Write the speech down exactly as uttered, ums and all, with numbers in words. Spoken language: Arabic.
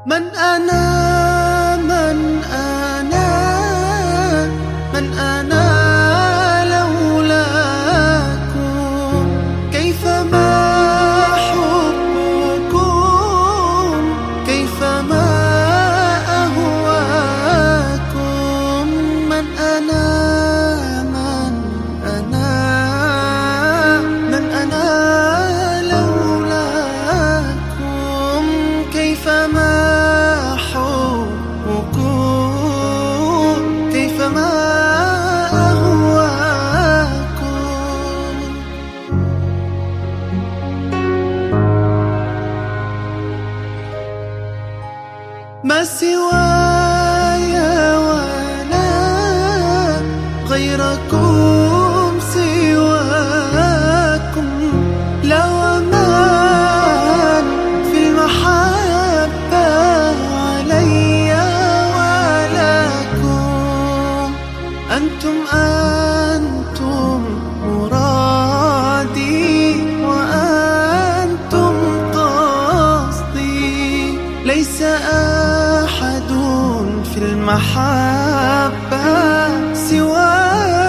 من أنا من أنا من أنا لولاكم، كيفما حبكم، كيفما أهواكم. من أنا من أنا من أنا لولاكم، كيفما ما سواي ولا غيركم سواكم، لا ومن في المحبة علي ولكم. أنتم أنتم مرادي وأنتم قصدي، ليس أحد في المحبة سواكم.